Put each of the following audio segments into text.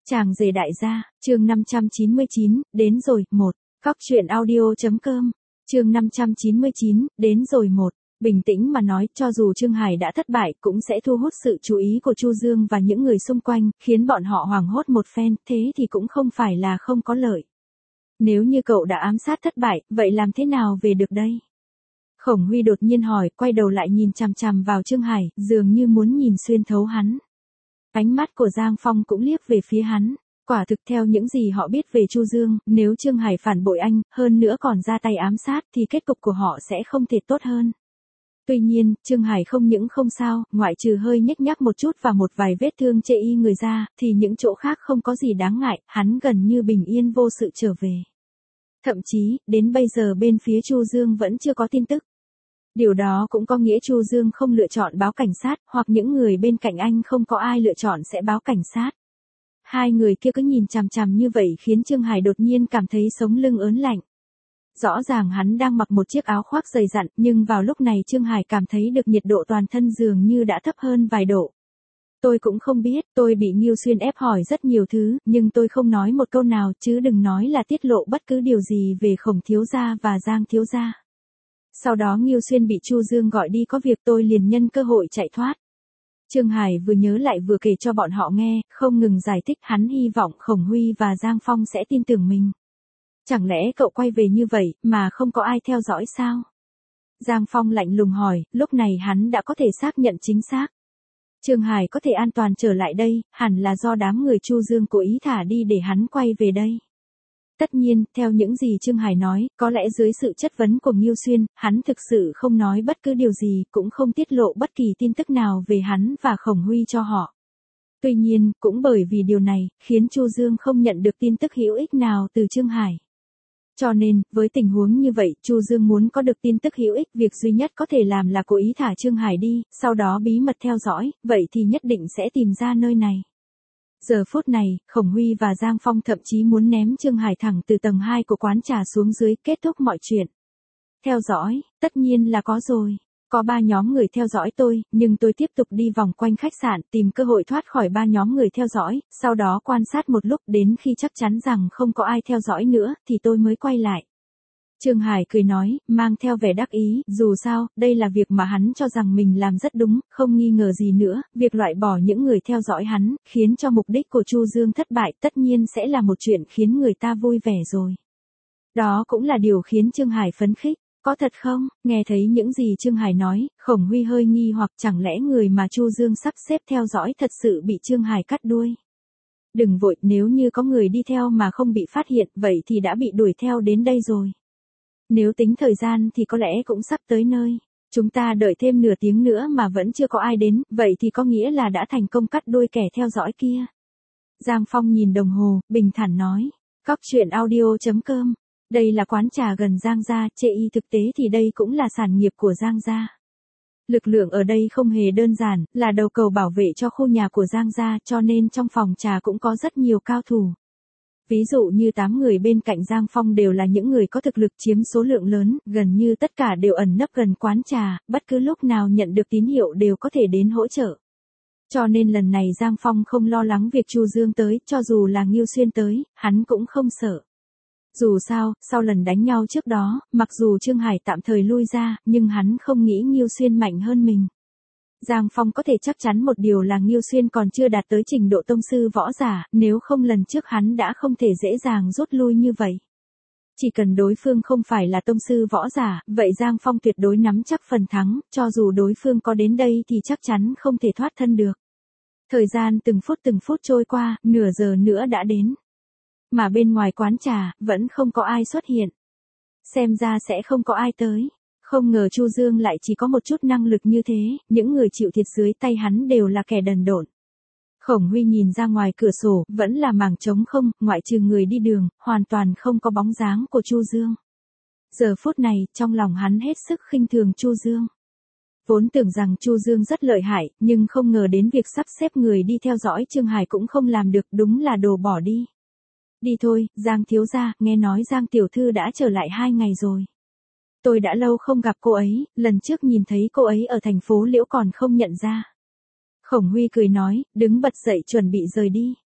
Chàng rể đại gia, chương 599, đến rồi, 1. Cóc truyện audio.com, chương 599, đến rồi 1. Bình tĩnh mà nói, cho dù Trương Hải đã thất bại, cũng sẽ thu hút sự chú ý của Chu Dương và những người xung quanh, khiến bọn họ hoảng hốt một phen, thế thì cũng không phải là không có lợi. Nếu như cậu đã ám sát thất bại, vậy làm thế nào về được đây? Khổng Huy đột nhiên hỏi, quay đầu lại nhìn chằm chằm vào Trương Hải, dường như muốn nhìn xuyên thấu hắn. Ánh mắt của Giang Phong cũng liếc về phía hắn. Quả thực theo những gì họ biết về Chu Dương, nếu Trương Hải phản bội anh, hơn nữa còn ra tay ám sát thì kết cục của họ sẽ không thể tốt hơn. Tuy nhiên, Trương Hải không những không sao, ngoại trừ hơi nhếch nhác một chút và một vài vết thương chê y người ra, thì những chỗ khác không có gì đáng ngại, hắn gần như bình yên vô sự trở về. Thậm chí, đến bây giờ bên phía Chu Dương vẫn chưa có tin tức. Điều đó cũng có nghĩa Chu Dương không lựa chọn báo cảnh sát, hoặc những người bên cạnh anh không có ai lựa chọn sẽ báo cảnh sát. Hai người kia cứ nhìn chằm chằm như vậy khiến Trương Hải đột nhiên cảm thấy sống lưng ớn lạnh. Rõ ràng hắn đang mặc một chiếc áo khoác dày dặn, nhưng vào lúc này Trương Hải cảm thấy được nhiệt độ toàn thân dường như đã thấp hơn vài độ. Tôi cũng không biết, tôi bị Ngưu Xuyên ép hỏi rất nhiều thứ, nhưng tôi không nói một câu nào, chứ đừng nói là tiết lộ bất cứ điều gì về Khổng thiếu gia và Giang thiếu gia. Sau đó Ngưu Xuyên bị Chu Dương gọi đi có việc, tôi liền nhân cơ hội chạy thoát. Trương Hải vừa nhớ lại vừa kể cho bọn họ nghe, không ngừng giải thích, hắn hy vọng Khổng Huy và Giang Phong sẽ tin tưởng mình. Chẳng lẽ cậu quay về như vậy, mà không có ai theo dõi sao? Giang Phong lạnh lùng hỏi, lúc này hắn đã có thể xác nhận chính xác. Trương Hải có thể an toàn trở lại đây, hẳn là do đám người Chu Dương cố ý thả đi để hắn quay về đây. Tất nhiên, theo những gì Trương Hải nói, có lẽ dưới sự chất vấn của Ngưu Xuyên, hắn thực sự không nói bất cứ điều gì, cũng không tiết lộ bất kỳ tin tức nào về hắn và Khổng Huy cho họ. Tuy nhiên, cũng bởi vì điều này, khiến Chu Dương không nhận được tin tức hữu ích nào từ Trương Hải. Cho nên, với tình huống như vậy, Chu Dương muốn có được tin tức hữu ích, việc duy nhất có thể làm là cố ý thả Trương Hải đi, sau đó bí mật theo dõi, vậy thì nhất định sẽ tìm ra nơi này. Giờ phút này, Khổng Huy và Giang Phong thậm chí muốn ném Trương Hải thẳng từ tầng 2 của quán trà xuống dưới, kết thúc mọi chuyện. Theo dõi, tất nhiên là có rồi. Có 3 nhóm người theo dõi tôi, nhưng tôi tiếp tục đi vòng quanh khách sạn, tìm cơ hội thoát khỏi 3 nhóm người theo dõi, sau đó quan sát một lúc, đến khi chắc chắn rằng không có ai theo dõi nữa, thì tôi mới quay lại. Trương Hải cười nói, mang theo vẻ đắc ý, dù sao, đây là việc mà hắn cho rằng mình làm rất đúng, không nghi ngờ gì nữa, việc loại bỏ những người theo dõi hắn, khiến cho mục đích của Chu Dương thất bại, tất nhiên sẽ là một chuyện khiến người ta vui vẻ rồi. Đó cũng là điều khiến Trương Hải phấn khích. Có thật không? Nghe thấy những gì Trương Hải nói, Khổng Huy hơi nghi hoặc chẳng lẽ người mà Chu Dương sắp xếp theo dõi thật sự bị Trương Hải cắt đuôi. Đừng vội, nếu như có người đi theo mà không bị phát hiện, vậy thì đã bị đuổi theo đến đây rồi. Nếu tính thời gian thì có lẽ cũng sắp tới nơi. Chúng ta đợi thêm nửa tiếng nữa mà vẫn chưa có ai đến, vậy thì có nghĩa là đã thành công cắt đuôi kẻ theo dõi kia. Giang Phong nhìn đồng hồ, bình thản nói. Cóc truyện audio.com. Đây là quán trà gần Giang gia, chê y thực tế thì đây cũng là sản nghiệp của Giang gia. Lực lượng ở đây không hề đơn giản, là đầu cầu bảo vệ cho khu nhà của Giang gia, cho nên trong phòng trà cũng có rất nhiều cao thủ. Ví dụ như 8 người bên cạnh Giang Phong đều là những người có thực lực chiếm số lượng lớn, gần như tất cả đều ẩn nấp gần quán trà, bất cứ lúc nào nhận được tín hiệu đều có thể đến hỗ trợ. Cho nên lần này Giang Phong không lo lắng việc Chu Dương tới, cho dù là Ngưu Xuyên tới, hắn cũng không sợ. Dù sao, sau lần đánh nhau trước đó, mặc dù Trương Hải tạm thời lui ra, nhưng hắn không nghĩ Ngưu Xuyên mạnh hơn mình. Giang Phong có thể chắc chắn một điều là Ngưu Xuyên còn chưa đạt tới trình độ tông sư võ giả, nếu không lần trước hắn đã không thể dễ dàng rút lui như vậy. Chỉ cần đối phương không phải là tông sư võ giả, vậy Giang Phong tuyệt đối nắm chắc phần thắng, cho dù đối phương có đến đây thì chắc chắn không thể thoát thân được. Thời gian từng phút trôi qua, nửa giờ nữa đã đến. Mà bên ngoài quán trà, vẫn không có ai xuất hiện. Xem ra sẽ không có ai tới. Không ngờ Chu Dương lại chỉ có một chút năng lực như thế, những người chịu thiệt dưới tay hắn đều là kẻ đần độn. Khổng Huy nhìn ra ngoài cửa sổ, vẫn là mảng trống không, ngoại trừ người đi đường, hoàn toàn không có bóng dáng của Chu Dương. Giờ phút này, trong lòng hắn hết sức khinh thường Chu Dương. Vốn tưởng rằng Chu Dương rất lợi hại, nhưng không ngờ đến việc sắp xếp người đi theo dõi Trương Hải cũng không làm được, đúng là đồ bỏ đi. Đi thôi, Giang thiếu gia, nghe nói Giang tiểu thư đã trở lại 2 ngày rồi. Tôi đã lâu không gặp cô ấy, lần trước nhìn thấy cô ấy ở thành phố Liễu còn không nhận ra. Khổng Huy cười nói, đứng bật dậy chuẩn bị rời đi.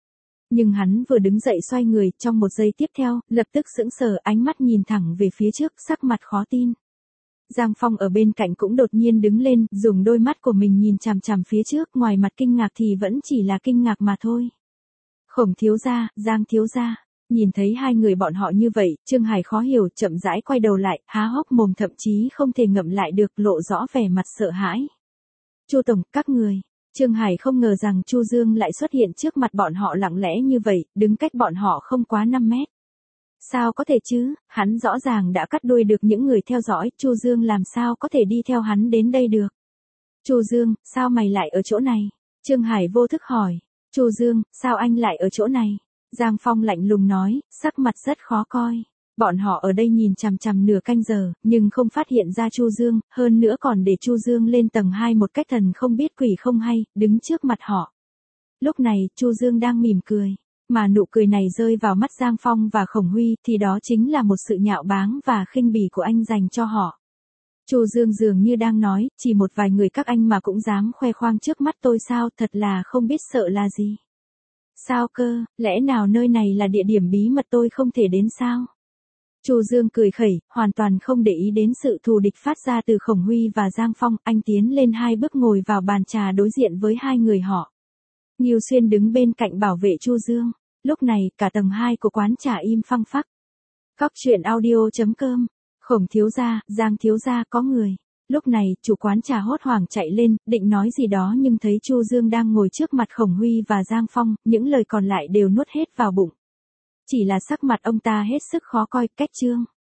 Nhưng hắn vừa đứng dậy xoay người, trong một giây tiếp theo, lập tức sững sờ, ánh mắt nhìn thẳng về phía trước, sắc mặt khó tin. Giang Phong ở bên cạnh cũng đột nhiên đứng lên, dùng đôi mắt của mình nhìn chằm chằm phía trước, ngoài mặt kinh ngạc thì vẫn chỉ là kinh ngạc mà thôi. Khổng thiếu gia, Giang thiếu gia. Nhìn thấy hai người bọn họ như vậy, Trương Hải khó hiểu, chậm rãi quay đầu lại, há hốc mồm thậm chí không thể ngậm lại được, lộ rõ vẻ mặt sợ hãi. Chu tổng, các người. Trương Hải không ngờ rằng Chu Dương lại xuất hiện trước mặt bọn họ lặng lẽ như vậy, đứng cách bọn họ không quá 5 mét. Sao có thể chứ, hắn rõ ràng đã cắt đuôi được những người theo dõi, Chu Dương làm sao có thể đi theo hắn đến đây được. Chu Dương, sao mày lại ở chỗ này? Trương Hải vô thức hỏi. Chu Dương, sao anh lại ở chỗ này? Giang Phong lạnh lùng nói, sắc mặt rất khó coi. Bọn họ ở đây nhìn chằm chằm nửa canh giờ, nhưng không phát hiện ra Chu Dương, hơn nữa còn để Chu Dương lên tầng 2 một cách thần không biết quỷ không hay, đứng trước mặt họ. Lúc này, Chu Dương đang mỉm cười, mà nụ cười này rơi vào mắt Giang Phong và Khổng Huy thì đó chính là một sự nhạo báng và khinh bỉ của anh dành cho họ. Chu Dương dường như đang nói, chỉ một vài người các anh mà cũng dám khoe khoang trước mắt tôi sao, thật là không biết sợ là gì. Sao cơ, lẽ nào nơi này là địa điểm bí mật tôi không thể đến sao? Chu Dương cười khẩy, hoàn toàn không để ý đến sự thù địch phát ra từ Khổng Huy và Giang Phong, anh tiến lên 2 bước ngồi vào bàn trà đối diện với hai người họ. Ngưu Xuyên đứng bên cạnh bảo vệ Chu Dương. Lúc này, cả tầng 2 của quán trà im phăng phắc. Cóc truyện audio.com. Khổng thiếu gia, Giang thiếu gia có người. Lúc này, chủ quán trà hốt hoảng chạy lên, định nói gì đó nhưng thấy Chu Dương đang ngồi trước mặt Khổng Huy và Giang Phong, những lời còn lại đều nuốt hết vào bụng. Chỉ là sắc mặt ông ta hết sức khó coi, cách trương.